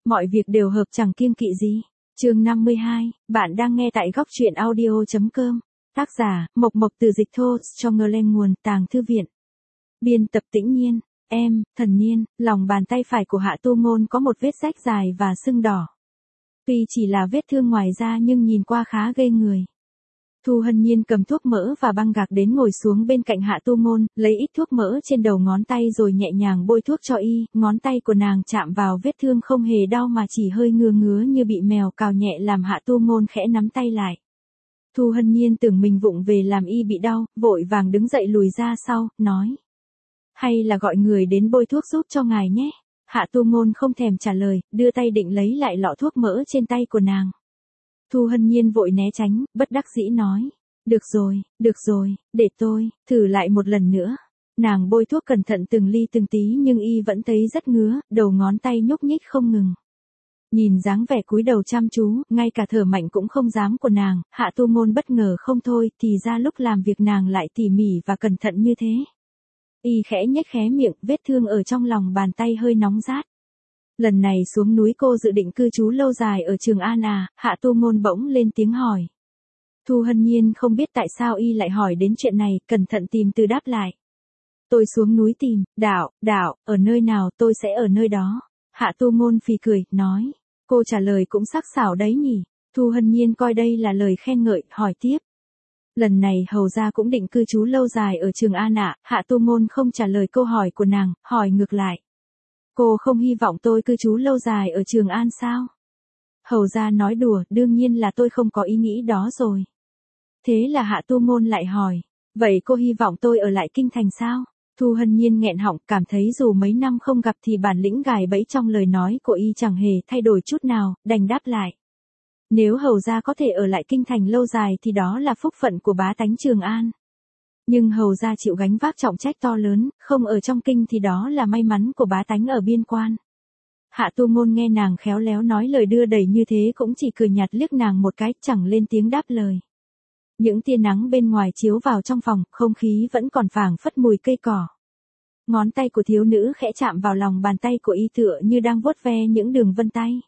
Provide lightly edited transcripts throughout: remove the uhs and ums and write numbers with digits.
mọi việc đều hợp chẳng kiêng kỵ gì. Chương 52, bạn đang nghe tại góc truyện audio.com. Tác giả, Mộc Mộc từ dịch thô, cho ngơ lên nguồn, Tàng Thư Viện. Biên tập Tĩnh Nhiên, em, Thần Niên, lòng bàn tay phải của Hạ Tu Ngôn có một vết rách dài và sưng đỏ. Tuy chỉ là vết thương ngoài da nhưng nhìn qua khá ghê người. Thu Hân Nhiên cầm thuốc mỡ và băng gạc đến ngồi xuống bên cạnh Hạ Tu Ngôn, lấy ít thuốc mỡ trên đầu ngón tay rồi nhẹ nhàng bôi thuốc cho y, ngón tay của nàng chạm vào vết thương không hề đau mà chỉ hơi ngứa ngứa như bị mèo cào nhẹ làm Hạ Tu Ngôn khẽ nắm tay lại. Thu Hân Nhiên tưởng mình vụng về làm y bị đau, vội vàng đứng dậy lùi ra sau, nói. Hay là gọi người đến bôi thuốc giúp cho ngài nhé. Hạ Tu Ngôn không thèm trả lời, đưa tay định lấy lại lọ thuốc mỡ trên tay của nàng. Thu Hân Nhiên vội né tránh, bất đắc dĩ nói. Được rồi, để tôi, thử lại một lần nữa. Nàng bôi thuốc cẩn thận từng ly từng tí nhưng y vẫn thấy rất ngứa, đầu ngón tay nhúc nhích không ngừng. Nhìn dáng vẻ cúi đầu chăm chú, ngay cả thở mạnh cũng không dám của nàng, Hạ Tu Ngôn bất ngờ không thôi, thì ra lúc làm việc nàng lại tỉ mỉ và cẩn thận như thế. Y khẽ nhếch khóe miệng, vết thương ở trong lòng bàn tay hơi nóng rát. Lần này xuống núi cô dự định cư trú lâu dài ở Trường An à? Hạ Tu Ngôn bỗng lên tiếng hỏi. Thu Hân Nhiên không biết tại sao y lại hỏi đến chuyện này, cẩn thận tìm từ đáp lại. Tôi xuống núi tìm, đạo, ở nơi nào tôi sẽ ở nơi đó. Hạ Tu Ngôn phì cười, nói. Cô trả lời cũng sắc sảo đấy nhỉ. Thu Hân Nhiên coi đây là lời khen ngợi, hỏi tiếp. Lần này hầu gia cũng định cư trú lâu dài ở Trường An ạ. Hạ Tu Ngôn không trả lời câu hỏi của nàng, hỏi ngược lại. Cô không hy vọng tôi cư trú lâu dài ở Trường An sao? Hầu gia nói đùa, đương nhiên là tôi không có ý nghĩ đó rồi. Thế là Hạ Tu Ngôn lại hỏi, vậy cô hy vọng tôi ở lại kinh thành sao? Thu Hân Nhiên nghẹn họng, cảm thấy dù mấy năm không gặp thì bản lĩnh gài bẫy trong lời nói của y chẳng hề thay đổi chút nào, đành đáp lại. Nếu hầu gia có thể ở lại kinh thành lâu dài thì đó là phúc phận của bá tánh Trường An. Nhưng hầu gia chịu gánh vác trọng trách to lớn, không ở trong kinh thì đó là may mắn của bá tánh ở biên quan. Hạ Tu Ngôn nghe nàng khéo léo nói lời đưa đẩy như thế cũng chỉ cười nhạt liếc nàng một cái, chẳng lên tiếng đáp lời. Những tia nắng bên ngoài chiếu vào trong phòng, không khí vẫn còn phảng phất mùi cây cỏ. Ngón tay của thiếu nữ khẽ chạm vào lòng bàn tay của y tựa như đang vuốt ve những đường vân tay.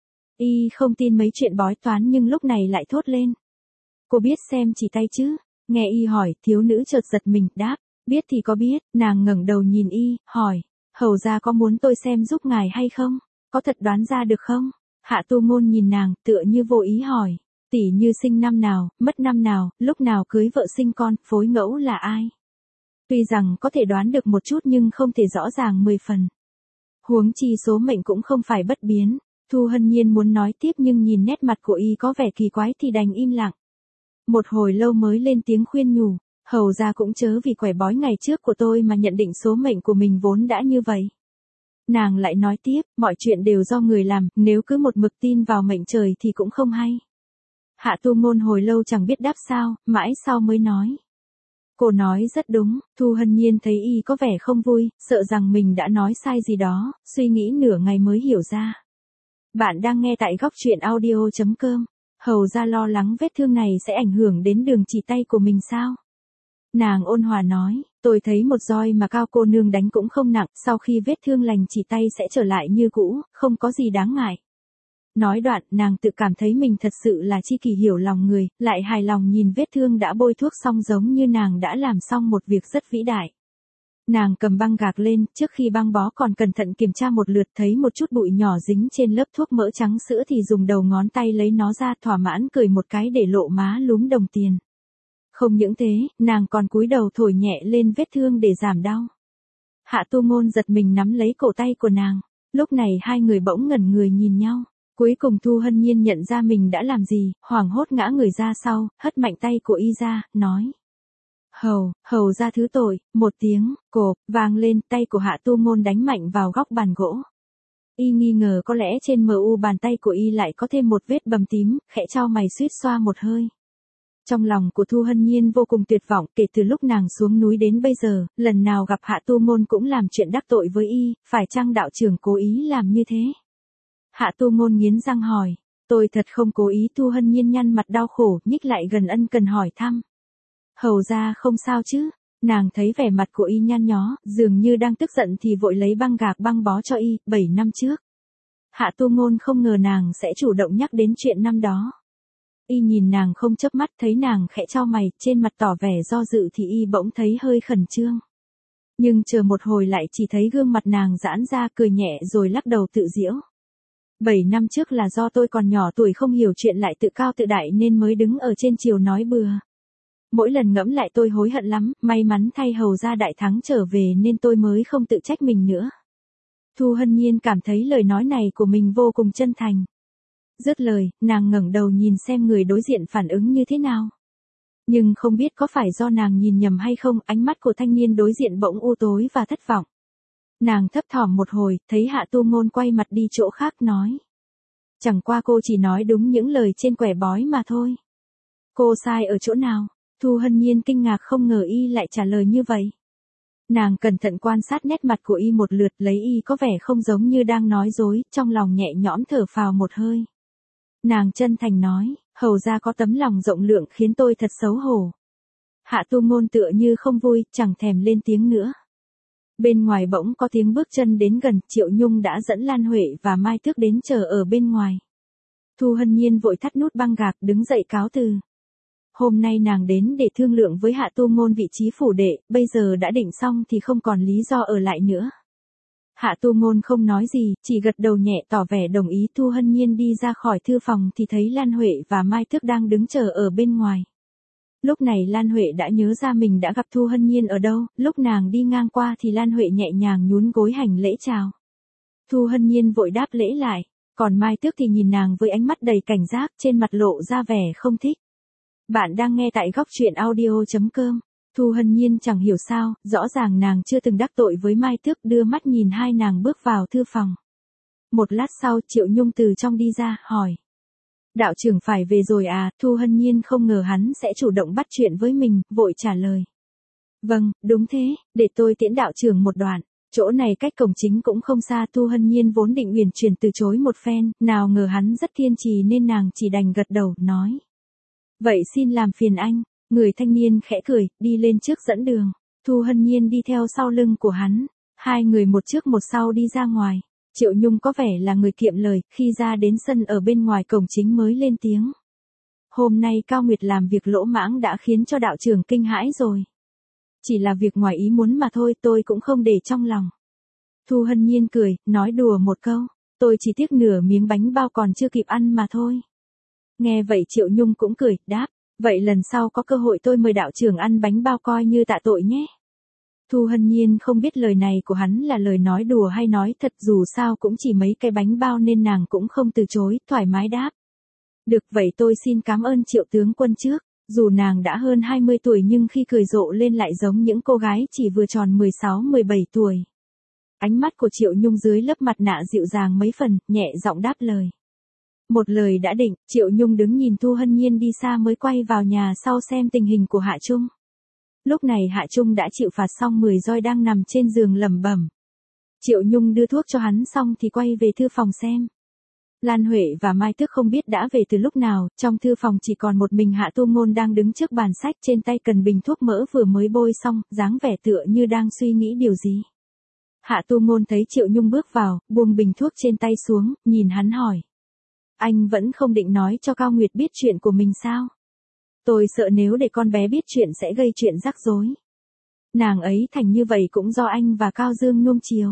Y không tin mấy chuyện bói toán nhưng lúc này lại thốt lên. Cô biết xem chỉ tay chứ? Nghe y hỏi, thiếu nữ chợt giật mình, đáp. Biết thì có biết, nàng ngẩng đầu nhìn y, hỏi. Hầu gia có muốn tôi xem giúp ngài hay không? Có thật đoán ra được không? Hạ Tu Ngôn nhìn nàng, tựa như vô ý hỏi. Tỷ như sinh năm nào, mất năm nào, lúc nào cưới vợ sinh con, phối ngẫu là ai? Tuy rằng có thể đoán được một chút nhưng không thể rõ ràng 10 phần. Huống chi số mệnh cũng không phải bất biến. Thu Hân Nhiên muốn nói tiếp nhưng nhìn nét mặt của y có vẻ kỳ quái thì đành im lặng. Một hồi lâu mới lên tiếng khuyên nhủ, hầu gia cũng chớ vì quẻ bói ngày trước của tôi mà nhận định số mệnh của mình vốn đã như vậy. Nàng lại nói tiếp, mọi chuyện đều do người làm, nếu cứ một mực tin vào mệnh trời thì cũng không hay. Hạ Tu Ngôn hồi lâu chẳng biết đáp sao, mãi sau mới nói. Cô nói rất đúng, Thu Hân Nhiên thấy y có vẻ không vui, sợ rằng mình đã nói sai gì đó, suy nghĩ nửa ngày mới hiểu ra. Bạn đang nghe tại góc truyện audio.com. Hầu gia lo lắng vết thương này sẽ ảnh hưởng đến đường chỉ tay của mình sao? Nàng ôn hòa nói, tôi thấy một roi mà Cao cô nương đánh cũng không nặng, sau khi vết thương lành chỉ tay sẽ trở lại như cũ, không có gì đáng ngại. Nói đoạn, nàng tự cảm thấy mình thật sự là chi kỷ hiểu lòng người, lại hài lòng nhìn vết thương đã bôi thuốc xong giống như nàng đã làm xong một việc rất vĩ đại. Nàng cầm băng gạc lên, trước khi băng bó còn cẩn thận kiểm tra một lượt thấy một chút bụi nhỏ dính trên lớp thuốc mỡ trắng sữa thì dùng đầu ngón tay lấy nó ra thỏa mãn cười một cái để lộ má lúm đồng tiền. Không những thế, nàng còn cúi đầu thổi nhẹ lên vết thương để giảm đau. Hạ Tu Ngôn giật mình nắm lấy cổ tay của nàng, lúc này hai người bỗng ngẩn người nhìn nhau. Cuối cùng Thu Hân Nhiên nhận ra mình đã làm gì, hoảng hốt ngã người ra sau, hất mạnh tay của y ra, nói. Hầu ra thứ tội, một tiếng, cộp, vang lên, tay của Hạ Tu Ngôn đánh mạnh vào góc bàn gỗ. Y nghi ngờ có lẽ trên mu bàn tay của y lại có thêm một vết bầm tím, khẽ chau mày suýt xoa một hơi. Trong lòng của Thu Hân Nhiên vô cùng tuyệt vọng, kể từ lúc nàng xuống núi đến bây giờ, lần nào gặp Hạ Tu Ngôn cũng làm chuyện đắc tội với y, phải chăng đạo trưởng cố ý làm như thế? Hạ Tu Ngôn nghiến răng hỏi, tôi thật không cố ý. Thu Hân Nhiên nhăn mặt đau khổ, nhích lại gần ân cần hỏi thăm. Hầu ra không sao chứ? Nàng thấy vẻ mặt của y nhăn nhó, dường như đang tức giận thì vội lấy băng gạc băng bó cho y, 7 năm trước. Hạ Tu Ngôn không ngờ nàng sẽ chủ động nhắc đến chuyện năm đó. Y nhìn nàng không chớp mắt, thấy nàng khẽ chau mày, trên mặt tỏ vẻ do dự thì y bỗng thấy hơi khẩn trương. Nhưng chờ một hồi lại chỉ thấy gương mặt nàng giãn ra cười nhẹ rồi lắc đầu tự giễu. 7 năm trước là do tôi còn nhỏ tuổi không hiểu chuyện lại tự cao tự đại nên mới đứng ở trên chiều nói bừa. Mỗi lần ngẫm lại tôi hối hận lắm, may mắn thay hầu ra đại thắng trở về nên tôi mới không tự trách mình nữa. Thu Hân Nhiên cảm thấy lời nói này của mình vô cùng chân thành. Dứt lời, nàng ngẩng đầu nhìn xem người đối diện phản ứng như thế nào. Nhưng không biết có phải do nàng nhìn nhầm hay không, ánh mắt của thanh niên đối diện bỗng u tối và thất vọng. Nàng thấp thỏm một hồi, thấy Hạ Tu Ngôn quay mặt đi chỗ khác nói. Chẳng qua cô chỉ nói đúng những lời trên quẻ bói mà thôi. Cô sai ở chỗ nào? Thu Hân Nhiên kinh ngạc không ngờ y lại trả lời như vậy. Nàng cẩn thận quan sát nét mặt của y một lượt, lấy y có vẻ không giống như đang nói dối, trong lòng nhẹ nhõm thở phào một hơi. Nàng chân thành nói, hầu ra có tấm lòng rộng lượng khiến tôi thật xấu hổ. Hạ Tu Ngôn tựa như không vui, chẳng thèm lên tiếng nữa. Bên ngoài bỗng có tiếng bước chân đến gần, Triệu Nhung đã dẫn Lan Huệ và Mai Tước đến chờ ở bên ngoài. Thu Hân Nhiên vội thắt nút băng gạc đứng dậy cáo từ. Hôm nay nàng đến để thương lượng với Hạ Tu Ngôn vị trí phủ đệ, bây giờ đã định xong thì không còn lý do ở lại nữa. Hạ Tu Ngôn không nói gì, chỉ gật đầu nhẹ tỏ vẻ đồng ý. Thu Hân Nhiên đi ra khỏi thư phòng thì thấy Lan Huệ và Mai Tước đang đứng chờ ở bên ngoài. Lúc này Lan Huệ đã nhớ ra mình đã gặp Thu Hân Nhiên ở đâu, lúc nàng đi ngang qua thì Lan Huệ nhẹ nhàng nhún gối hành lễ chào. Thu Hân Nhiên vội đáp lễ lại, còn Mai Tước thì nhìn nàng với ánh mắt đầy cảnh giác, trên mặt lộ ra vẻ không thích. Bạn đang nghe tại góc truyện audio.com. Thu Hân Nhiên chẳng hiểu sao, rõ ràng nàng chưa từng đắc tội với Mai Tước, đưa mắt nhìn hai nàng bước vào thư phòng. Một lát sau Triệu Nhung từ trong đi ra, hỏi. Đạo trưởng phải về rồi à? Thu Hân Nhiên không ngờ hắn sẽ chủ động bắt chuyện với mình, vội trả lời. Vâng, đúng thế, để tôi tiễn đạo trưởng một đoạn. Chỗ này cách cổng chính cũng không xa. Thu Hân Nhiên vốn định uyển chuyển từ chối một phen, nào ngờ hắn rất kiên trì nên nàng chỉ đành gật đầu, nói. Vậy xin làm phiền anh. Người thanh niên khẽ cười, đi lên trước dẫn đường. Thu Hân Nhiên đi theo sau lưng của hắn. Hai người một trước một sau đi ra ngoài. Triệu Nhung có vẻ là người kiệm lời, khi ra đến sân ở bên ngoài cổng chính mới lên tiếng. Hôm nay Cao Nguyệt làm việc lỗ mãng đã khiến cho đạo trưởng kinh hãi rồi. Chỉ là việc ngoài ý muốn mà thôi, tôi cũng không để trong lòng. Thu Hân Nhiên cười, nói đùa một câu. Tôi chỉ tiếc nửa miếng bánh bao còn chưa kịp ăn mà thôi. Nghe vậy Triệu Nhung cũng cười, đáp. Vậy lần sau có cơ hội tôi mời đạo trưởng ăn bánh bao coi như tạ tội nhé. Thu Hân Nhiên không biết lời này của hắn là lời nói đùa hay nói thật, dù sao cũng chỉ mấy cái bánh bao nên nàng cũng không từ chối, thoải mái đáp. Được, vậy tôi xin cảm ơn Triệu tướng quân trước. Dù nàng đã hơn 20 tuổi nhưng khi cười rộ lên lại giống những cô gái chỉ vừa tròn 16-17 tuổi. Ánh mắt của Triệu Nhung dưới lớp mặt nạ dịu dàng mấy phần, nhẹ giọng đáp lời. Một lời đã định, Triệu Nhung đứng nhìn Thu Hân Nhiên đi xa mới quay vào nhà sau xem tình hình của Hạ Trung. Lúc này Hạ Trung đã chịu phạt xong 10 roi đang nằm trên giường lẩm bẩm. Triệu Nhung đưa thuốc cho hắn xong thì quay về thư phòng xem. Lan Huệ và Mai Tước không biết đã về từ lúc nào, trong thư phòng chỉ còn một mình Hạ Tu Ngôn đang đứng trước bàn sách, trên tay cần bình thuốc mỡ vừa mới bôi xong, dáng vẻ tựa như đang suy nghĩ điều gì. Hạ Tu Ngôn thấy Triệu Nhung bước vào, buông bình thuốc trên tay xuống, nhìn hắn hỏi. Anh vẫn không định nói cho Cao Nguyệt biết chuyện của mình sao? Tôi sợ nếu để con bé biết chuyện sẽ gây chuyện rắc rối. Nàng ấy thành như vậy cũng do anh và Cao Dương nuông chiều.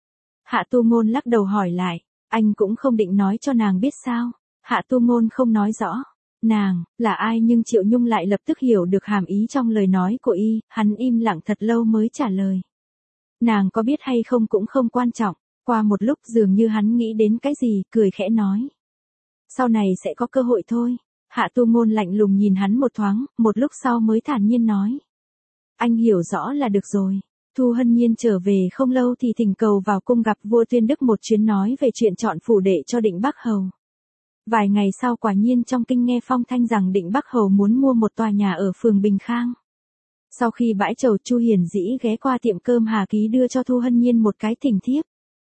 Hạ Tu Ngôn lắc đầu hỏi lại, anh cũng không định nói cho nàng biết sao? Hạ Tu Ngôn không nói rõ. Nàng, là ai? Nhưng Triệu Nhung lại lập tức hiểu được hàm ý trong lời nói của y, hắn im lặng thật lâu mới trả lời. Nàng có biết hay không cũng không quan trọng. Qua một lúc dường như hắn nghĩ đến cái gì, cười khẽ nói. Sau này sẽ có cơ hội thôi. Hạ Tu Ngôn lạnh lùng nhìn hắn một thoáng, một lúc sau mới thản nhiên nói. Anh hiểu rõ là được rồi. Thu Hân Nhiên trở về không lâu thì thỉnh cầu vào cung gặp vua Tuyên Đức một chuyến nói về chuyện chọn phủ đệ cho Định Bắc Hầu. Vài ngày sau quả nhiên trong kinh nghe phong thanh rằng Định Bắc Hầu muốn mua một tòa nhà ở phường Bình Khang. Sau khi bãi trầu Chu Hiền Dĩ ghé qua tiệm cơm Hà Ký đưa cho Thu Hân Nhiên một cái thỉnh thiếp.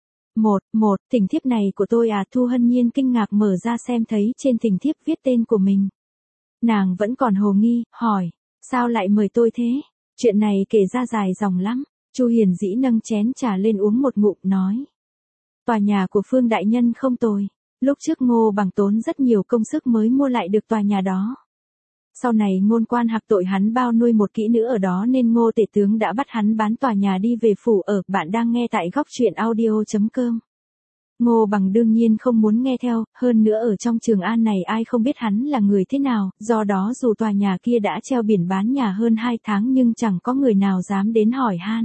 Thỉnh thiếp này của tôi à? Thu Hân Nhiên kinh ngạc mở ra xem thấy trên thỉnh thiếp viết tên của mình. Nàng vẫn còn hồ nghi, hỏi, sao lại mời tôi thế? Chuyện này kể ra dài dòng lắm. Chu Hiền Dĩ nâng chén trà lên uống một ngụm nói. Tòa nhà của Phương đại nhân không tồi. Lúc trước Ngô Bằng tốn rất nhiều công sức mới mua lại được tòa nhà đó. Sau này Ngôn Quan hạc tội hắn bao nuôi một kỹ nữ ở đó nên Ngô tể tướng đã bắt hắn bán tòa nhà đi về phủ ở. Bạn đang nghe tại góc truyện audio.com. Ngô Bằng đương nhiên không muốn nghe theo, hơn nữa ở trong Trường An này ai không biết hắn là người thế nào, do đó dù tòa nhà kia đã treo biển bán nhà hơn 2 tháng nhưng chẳng có người nào dám đến hỏi han.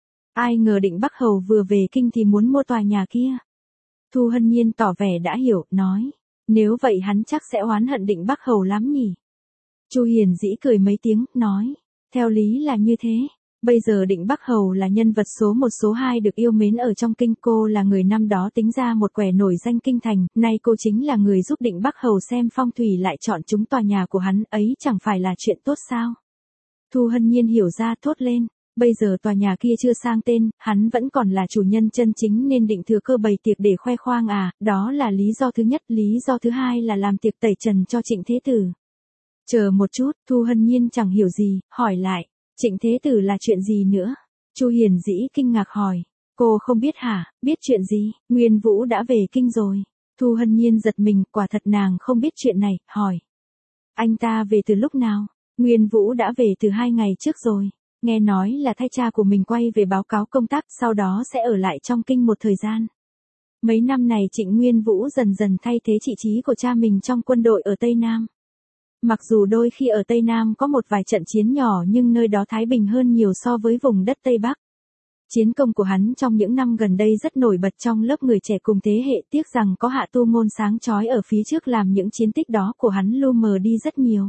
Ai ngờ Định Bắc Hầu vừa về kinh thì muốn mua tòa nhà kia. Thu Hân Nhiên tỏ vẻ đã hiểu, nói, nếu vậy hắn chắc sẽ oán hận Định Bắc Hầu lắm nhỉ. Chu Hiền Dĩ cười mấy tiếng, nói, theo lý là như thế. Bây giờ Định Bắc Hầu là nhân vật số 1 số 2 được yêu mến ở trong kinh, cô là người năm đó tính ra một quẻ nổi danh kinh thành, nay cô chính là người giúp Định Bắc Hầu xem phong thủy lại chọn chúng tòa nhà của hắn, ấy chẳng phải là chuyện tốt sao? Thu Hân Nhiên hiểu ra thốt lên, bây giờ tòa nhà kia chưa sang tên, hắn vẫn còn là chủ nhân chân chính nên định thừa cơ bày tiệc để khoe khoang à, đó là lý do thứ nhất, lý do thứ hai là làm tiệc tẩy trần cho Trịnh Thế Tử. Chờ một chút, Thu Hân Nhiên chẳng hiểu gì, hỏi lại. Trịnh Thế Tử là chuyện gì nữa? Chu Hiền Dĩ kinh ngạc hỏi. Cô không biết hả? Biết chuyện gì? Nguyên Vũ đã về kinh rồi. Thu Hân Nhiên giật mình, quả thật nàng không biết chuyện này, hỏi. Anh ta về từ lúc nào? Nguyên Vũ đã về từ 2 ngày trước rồi. Nghe nói là thay cha của mình quay về báo cáo công tác, sau đó sẽ ở lại trong kinh một thời gian. Mấy năm này Trịnh Nguyên Vũ dần dần thay thế vị trí của cha mình trong quân đội ở Tây Nam. Mặc dù đôi khi ở Tây Nam có một vài trận chiến nhỏ nhưng nơi đó thái bình hơn nhiều so với vùng đất Tây Bắc. Chiến công của hắn trong những năm gần đây rất nổi bật trong lớp người trẻ cùng thế hệ, tiếc rằng có Hạ Tu Ngôn sáng chói ở phía trước làm những chiến tích đó của hắn lu mờ đi rất nhiều.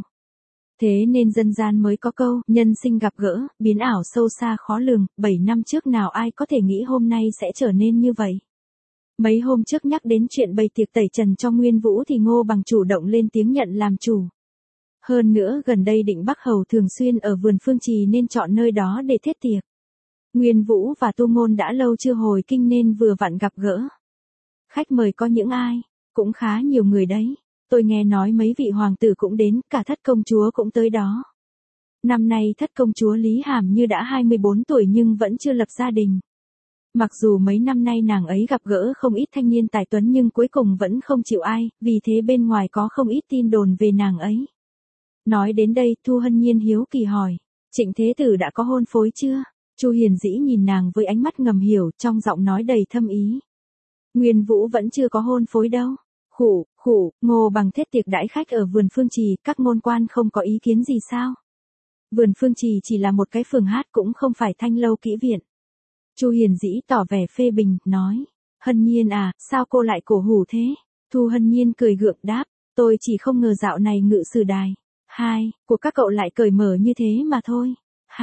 Thế nên dân gian mới có câu, nhân sinh gặp gỡ, biến ảo sâu xa khó lường, 7 năm trước nào ai có thể nghĩ hôm nay sẽ trở nên như vậy. Mấy hôm trước nhắc đến chuyện bày tiệc tẩy trần cho Nguyên Vũ thì Ngô Bằng chủ động lên tiếng nhận làm chủ. Hơn nữa gần đây Định Bắc Hầu thường xuyên ở vườn Phương Trì nên chọn nơi đó để thiết tiệc. Nguyên Vũ và Tu Ngôn đã lâu chưa hồi kinh nên vừa vặn gặp gỡ. Khách mời có những ai? Cũng khá nhiều người đấy. Tôi nghe nói mấy vị hoàng tử cũng đến, cả thất công chúa cũng tới đó. Năm nay thất công chúa Lý Hàm Như đã 24 tuổi nhưng vẫn chưa lập gia đình. Mặc dù mấy năm nay nàng ấy gặp gỡ không ít thanh niên tài tuấn nhưng cuối cùng vẫn không chịu ai, vì thế bên ngoài có không ít tin đồn về nàng ấy. Nói đến đây, Thu Hân Nhiên hiếu kỳ hỏi, Trịnh Thế Tử đã có hôn phối chưa? Chu Hiền Dĩ nhìn nàng với ánh mắt ngầm hiểu, trong giọng nói đầy thâm ý. Nguyên Vũ vẫn chưa có hôn phối đâu. Khủ, Ngô Bằng thiết tiệc đãi khách ở vườn Phương Trì, các ngôn quan không có ý kiến gì sao? Vườn Phương Trì chỉ là một cái phường hát cũng không phải Thanh Lâu Kỹ Viện. Chu Hiền Dĩ tỏ vẻ phê bình, nói, Hân Nhiên à, sao cô lại cổ hủ thế? Thu Hân Nhiên cười gượng đáp, tôi chỉ không ngờ dạo này ngự sử đài của các cậu lại cởi mở như thế mà thôi.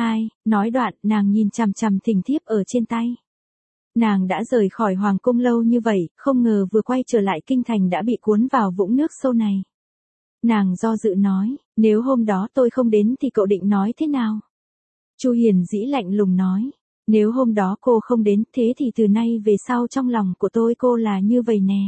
Nói đoạn, nàng nhìn chằm chằm thỉnh thiếp ở trên tay. Nàng đã rời khỏi hoàng cung lâu như vậy, không ngờ vừa quay trở lại kinh thành đã bị cuốn vào vũng nước sâu này. Nàng do dự nói, nếu hôm đó tôi không đến thì cậu định nói thế nào? Chu Hiền Dĩ lạnh lùng nói, nếu hôm đó cô không đến thế thì từ nay về sau trong lòng của tôi cô là như vậy nè.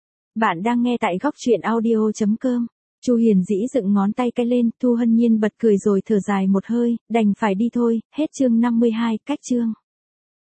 Bạn đang nghe tại góc truyện audio.com. Chu Hiền Dĩ dựng ngón tay cái lên, Thu Hân Nhiên bật cười rồi thở dài một hơi, đành phải đi thôi, hết chương 52, cách chương.